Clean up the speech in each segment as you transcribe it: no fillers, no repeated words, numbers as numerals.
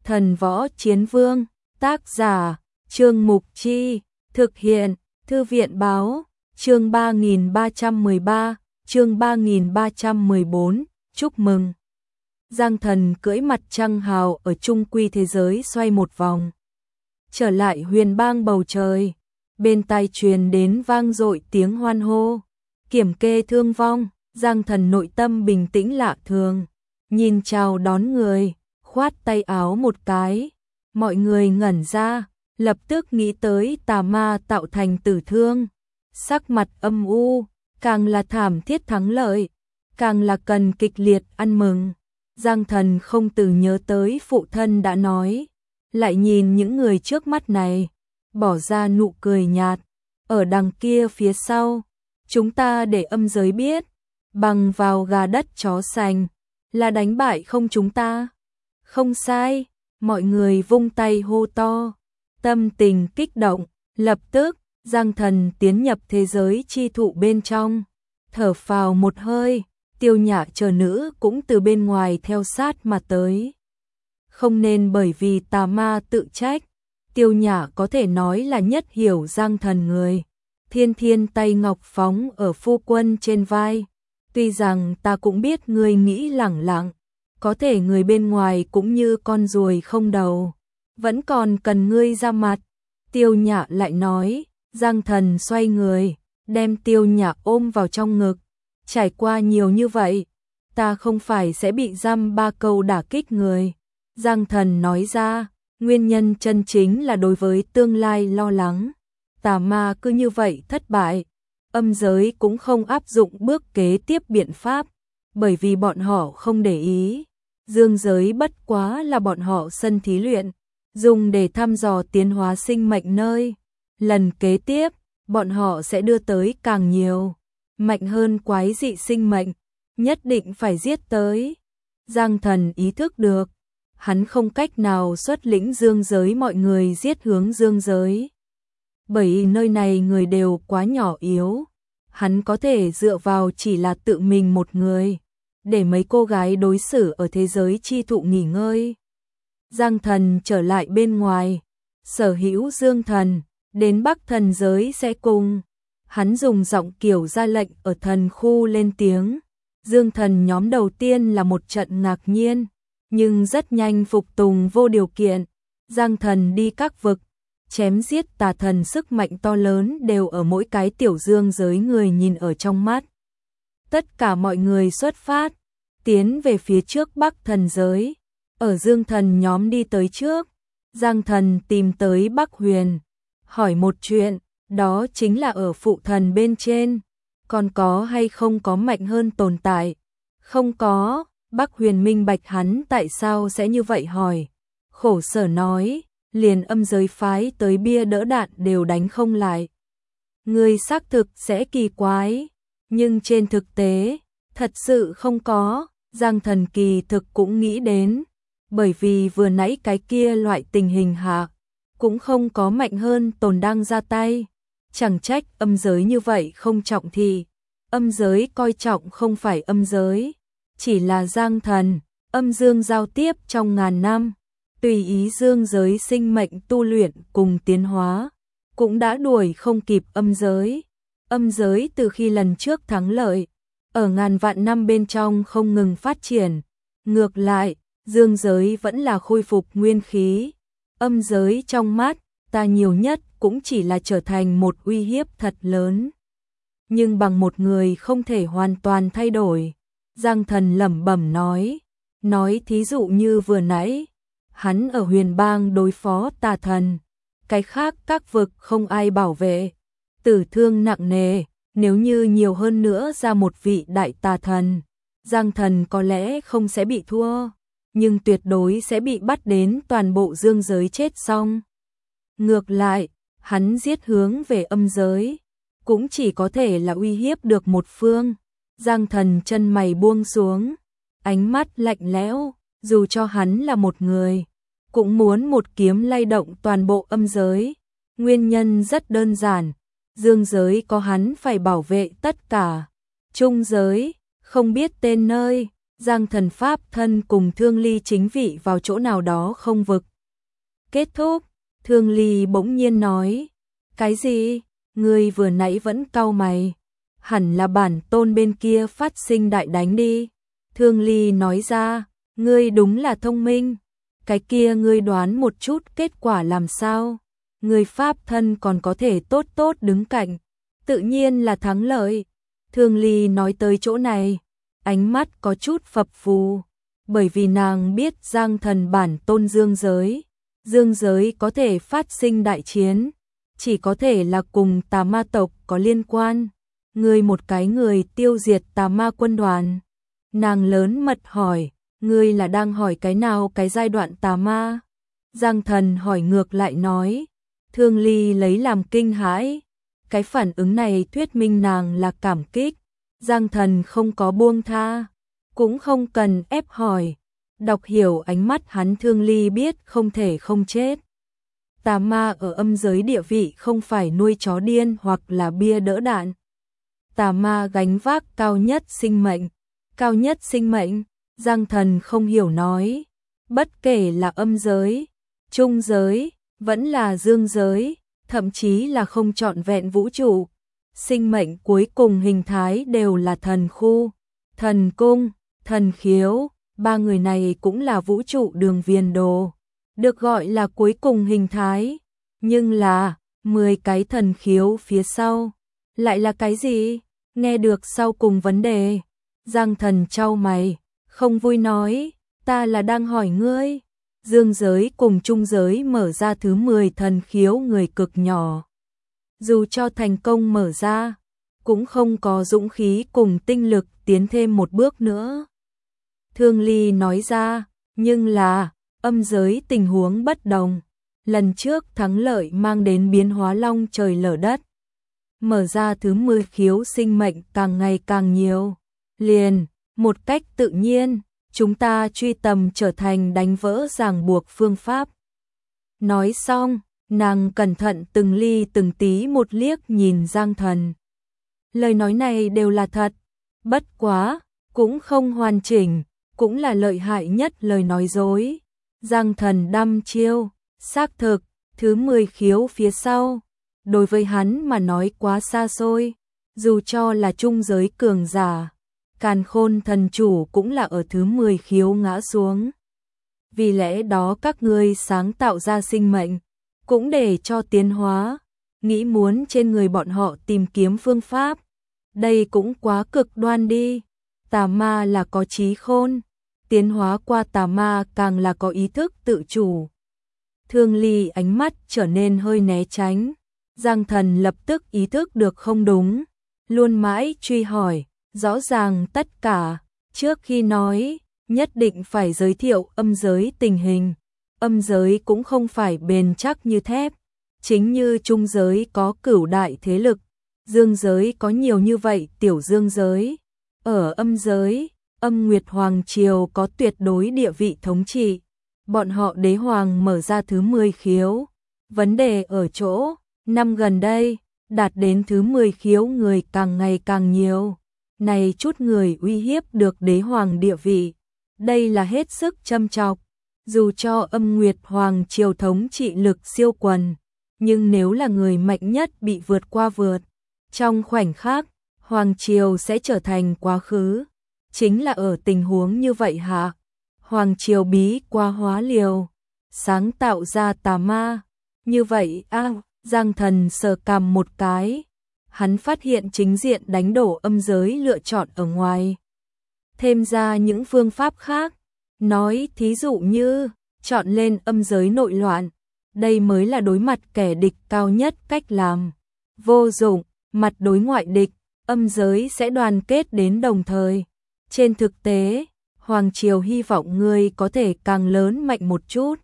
Thần Võ Chiến Vương, tác giả, Trương Mục Chi, thực hiện, Thư viện Báo, chương 3313, chương 3314, chúc mừng. Giang Thần cưỡi mặt trăng hào ở trung quy thế giới xoay một vòng. Trở lại huyền bang bầu trời, bên tai truyền đến vang dội tiếng hoan hô, kiểm kê thương vong, Giang Thần nội tâm bình tĩnh lạ thường, nhìn chào đón người, khoát tay áo một cái, mọi người ngẩn ra, lập tức nghĩ tới tà ma tạo thành tử thương, sắc mặt âm u, càng là thảm thiết thắng lợi, càng là cần kịch liệt ăn mừng. Giang Thần không từ nhớ tới phụ thân đã nói, lại nhìn những người trước mắt này, bỏ ra nụ cười nhạt, ở đằng kia phía sau, chúng ta để âm giới biết, bằng vào gà đất chó sành, là đánh bại không chúng ta. Không sai, mọi người vung tay hô to, tâm tình kích động, lập tức, Giang Thần tiến nhập thế giới chi thụ bên trong, thở phào một hơi, Tiêu Nhã chờ nữ cũng từ bên ngoài theo sát mà tới. Không nên bởi vì tà ma tự trách, Tiêu Nhã có thể nói là nhất hiểu Giang Thần người. Thiên Thiên tay ngọc phóng ở phu quân trên vai, tuy rằng ta cũng biết ngươi nghĩ lẳng lặng, có thể người bên ngoài cũng như con ruồi không đầu, vẫn còn cần ngươi ra mặt. Tiêu Nhã lại nói, Giang Thần xoay người, đem Tiêu Nhã ôm vào trong ngực, trải qua nhiều như vậy, ta không phải sẽ bị dăm ba câu đả kích người. Giang Thần nói ra, nguyên nhân chân chính là đối với tương lai lo lắng, tà ma cứ như vậy thất bại, âm giới cũng không áp dụng bước kế tiếp biện pháp, bởi vì bọn họ không để ý. Dương giới bất quá là bọn họ sân thí luyện, dùng để thăm dò tiến hóa sinh mệnh nơi. Lần kế tiếp, bọn họ sẽ đưa tới càng nhiều, mạnh hơn quái dị sinh mệnh, nhất định phải giết tới. Giang Thần ý thức được, hắn không cách nào xuất lĩnh dương giới mọi người giết hướng dương giới. Bởi nơi này người đều quá nhỏ yếu, hắn có thể dựa vào chỉ là tự mình một người, để mấy cô gái đối xử ở thế giới chi thụ nghỉ ngơi. Giang Thần trở lại bên ngoài, sở hữu Dương Thần, đến Bắc Thần giới sẽ cùng. Hắn dùng giọng kiểu ra lệnh ở thần khu lên tiếng. Dương Thần nhóm đầu tiên là một trận ngạc nhiên, nhưng rất nhanh phục tùng vô điều kiện. Giang Thần đi các vực, chém giết tà thần sức mạnh to lớn đều ở mỗi cái tiểu dương giới người nhìn ở trong mắt. Tất cả mọi người xuất phát, tiến về phía trước Bắc Thần giới. Ở Dương Thần nhóm đi tới trước, Giang Thần tìm tới Bắc Huyền, hỏi một chuyện, đó chính là ở phụ thần bên trên, còn có hay không có mạnh hơn tồn tại. Không có, Bắc Huyền minh bạch hắn tại sao sẽ như vậy hỏi. Khổ sở nói, liền âm giới phái tới bia đỡ đạn đều đánh không lại. Người xác thực sẽ kỳ quái, nhưng trên thực tế, thật sự không có. Giang Thần kỳ thực cũng nghĩ đến, bởi vì vừa nãy cái kia loại tình hình hạ, cũng không có mạnh hơn tồn đang ra tay. Chẳng trách âm giới như vậy không trọng thì, âm giới coi trọng không phải âm giới, chỉ là Giang Thần, âm dương giao tiếp trong ngàn năm, tùy ý dương giới sinh mệnh tu luyện cùng tiến hóa, cũng đã đuổi không kịp âm giới. Âm giới từ khi lần trước thắng lợi, ở ngàn vạn năm bên trong không ngừng phát triển, ngược lại, dương giới vẫn là khôi phục nguyên khí. Âm giới trong mắt, ta nhiều nhất cũng chỉ là trở thành một uy hiếp thật lớn. Nhưng bằng một người không thể hoàn toàn thay đổi. Giang Thần lẩm bẩm nói thí dụ như vừa nãy, hắn ở huyền bang đối phó tà thần, cái khác các vực không ai bảo vệ, tử thương nặng nề, nếu như nhiều hơn nữa ra một vị đại tà thần, Giang Thần có lẽ không sẽ bị thua, nhưng tuyệt đối sẽ bị bắt đến toàn bộ dương giới chết xong. Ngược lại, hắn giết hướng về âm giới, cũng chỉ có thể là uy hiếp được một phương. Giang Thần chân mày buông xuống, ánh mắt lạnh lẽo, dù cho hắn là một người, cũng muốn một kiếm lay động toàn bộ âm giới. Nguyên nhân rất đơn giản, dương giới có hắn phải bảo vệ tất cả, trung giới, không biết tên nơi, Giang Thần pháp thân cùng Thương Ly chính vị vào chỗ nào đó không vực. Kết thúc, Thương Ly bỗng nhiên nói, cái gì? Ngươi vừa nãy vẫn cau mày, hẳn là bản tôn bên kia phát sinh đại đánh đi. Thương Ly nói ra, ngươi đúng là thông minh, cái kia ngươi đoán một chút kết quả làm sao? Ngươi pháp thân còn có thể tốt tốt đứng cạnh, tự nhiên là thắng lợi. Thương Ly nói tới chỗ này, ánh mắt có chút phập phù, bởi vì nàng biết Giang Thần bản tôn dương giới có thể phát sinh đại chiến, chỉ có thể là cùng tà ma tộc có liên quan. Ngươi một cái người tiêu diệt tà ma quân đoàn. Nàng lớn mật hỏi, ngươi là đang hỏi cái nào cái giai đoạn tà ma? Giang Thần hỏi ngược lại nói, Thương Ly lấy làm kinh hãi, cái phản ứng này thuyết minh nàng là cảm kích. Giang Thần không có buông tha, cũng không cần ép hỏi, đọc hiểu ánh mắt hắn. Thương Ly biết không thể không chết. Tà ma ở âm giới địa vị không phải nuôi chó điên hoặc là bia đỡ đạn. Tà ma gánh vác cao nhất sinh mệnh. Cao nhất sinh mệnh, Giang Thần không hiểu nói, bất kể là âm giới, trung giới, vẫn là dương giới, thậm chí là không trọn vẹn vũ trụ, sinh mệnh cuối cùng hình thái đều là thần khu, thần cung, thần khiếu, ba người này cũng là vũ trụ đường viền đồ, được gọi là cuối cùng hình thái, nhưng là 10 cái thần khiếu phía sau, lại là cái gì? Nghe được sau cùng vấn đề, Giang Thần chau mày, không vui nói, ta là đang hỏi ngươi, dương giới cùng trung giới mở ra thứ 10 thần khiếu người cực nhỏ. Dù cho thành công mở ra, cũng không có dũng khí cùng tinh lực tiến thêm một bước nữa. Thương Ly nói ra, nhưng là, âm giới tình huống bất đồng. Lần trước thắng lợi mang đến biến hóa long trời lở đất. Mở ra thứ 10 khiếu sinh mệnh càng ngày càng nhiều. Liền, một cách tự nhiên, chúng ta truy tầm trở thành đánh vỡ ràng buộc phương pháp. Nói xong, nàng cẩn thận từng ly từng tí một liếc nhìn Giang Thần. Lời nói này đều là thật, bất quá, cũng không hoàn chỉnh, cũng là lợi hại nhất lời nói dối. Giang Thần đăm chiêu, xác thực, thứ 10 khiếu phía sau, đối với hắn mà nói quá xa xôi, dù cho là trung giới cường giả, Càn Khôn thần chủ cũng là ở thứ 10 khiếu ngã xuống. Vì lẽ đó các ngươi sáng tạo ra sinh mệnh, cũng để cho tiến hóa, nghĩ muốn trên người bọn họ tìm kiếm phương pháp. Đây cũng quá cực đoan đi, tà ma là có trí khôn, tiến hóa qua tà ma càng là có ý thức tự chủ. Thương Ly ánh mắt trở nên hơi né tránh, Giang Thần lập tức ý thức được không đúng, luôn mãi truy hỏi, rõ ràng tất cả, trước khi nói, nhất định phải giới thiệu âm giới tình hình, âm giới cũng không phải bền chắc như thép, chính như trung giới có cửu đại thế lực, dương giới có nhiều như vậy tiểu dương giới, ở âm giới, âm Nguyệt Hoàng Triều có tuyệt đối địa vị thống trị, bọn họ đế hoàng mở ra thứ 10 khiếu, vấn đề ở chỗ, năm gần đây, đạt đến thứ 10 khiếu người càng ngày càng nhiều, này chút người uy hiếp được đế hoàng địa vị, đây là hết sức châm chọc, dù cho âm Nguyệt Hoàng Triều thống trị lực siêu quần, nhưng nếu là người mạnh nhất bị vượt qua trong khoảnh khắc, Hoàng Triều sẽ trở thành quá khứ. Chính là ở tình huống như vậy hạ, Hoàng Triều bí qua hóa liều, sáng tạo ra tà ma. Như vậy Giang Thần sờ cằm một cái, hắn phát hiện chính diện đánh đổ âm giới lựa chọn ở ngoài. Thêm ra những phương pháp khác, nói thí dụ như, chọn lên âm giới nội loạn, đây mới là đối mặt kẻ địch cao nhất cách làm. Vô dụng, mặt đối ngoại địch, âm giới sẽ đoàn kết đến đồng thời. Trên thực tế, Hoàng Triều hy vọng ngươi có thể càng lớn mạnh một chút.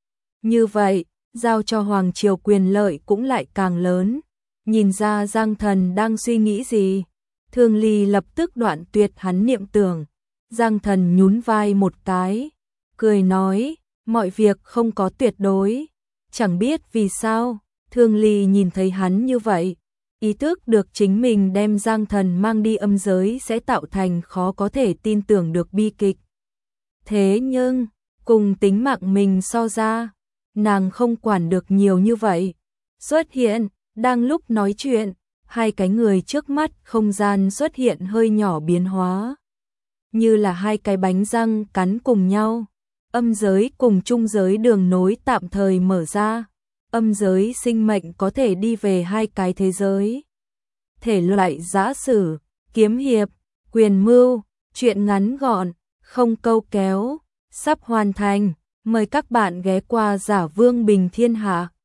Như vậy, giao cho Hoàng Triều quyền lợi cũng lại càng lớn. Nhìn ra Giang Thần đang suy nghĩ gì, Thương Ly lập tức đoạn tuyệt hắn niệm tưởng. Giang Thần nhún vai một cái, cười nói, mọi việc không có tuyệt đối. Chẳng biết vì sao, Thương Ly nhìn thấy hắn như vậy, ý thức được chính mình đem Giang Thần mang đi âm giới sẽ tạo thành khó có thể tin tưởng được bi kịch. Thế nhưng, cùng tính mạng mình so ra, nàng không quản được nhiều như vậy. Xuất hiện, đang lúc nói chuyện, hai cái người trước mắt không gian xuất hiện hơi nhỏ biến hóa. Như là hai cái bánh răng cắn cùng nhau. Âm giới cùng trung giới đường nối tạm thời mở ra. Âm giới sinh mệnh có thể đi về hai cái thế giới. Thể loại giã sử, kiếm hiệp, quyền mưu, truyện ngắn gọn, không câu kéo, sắp hoàn thành. Mời các bạn ghé qua Giả Vương Bình Thiên Hạ.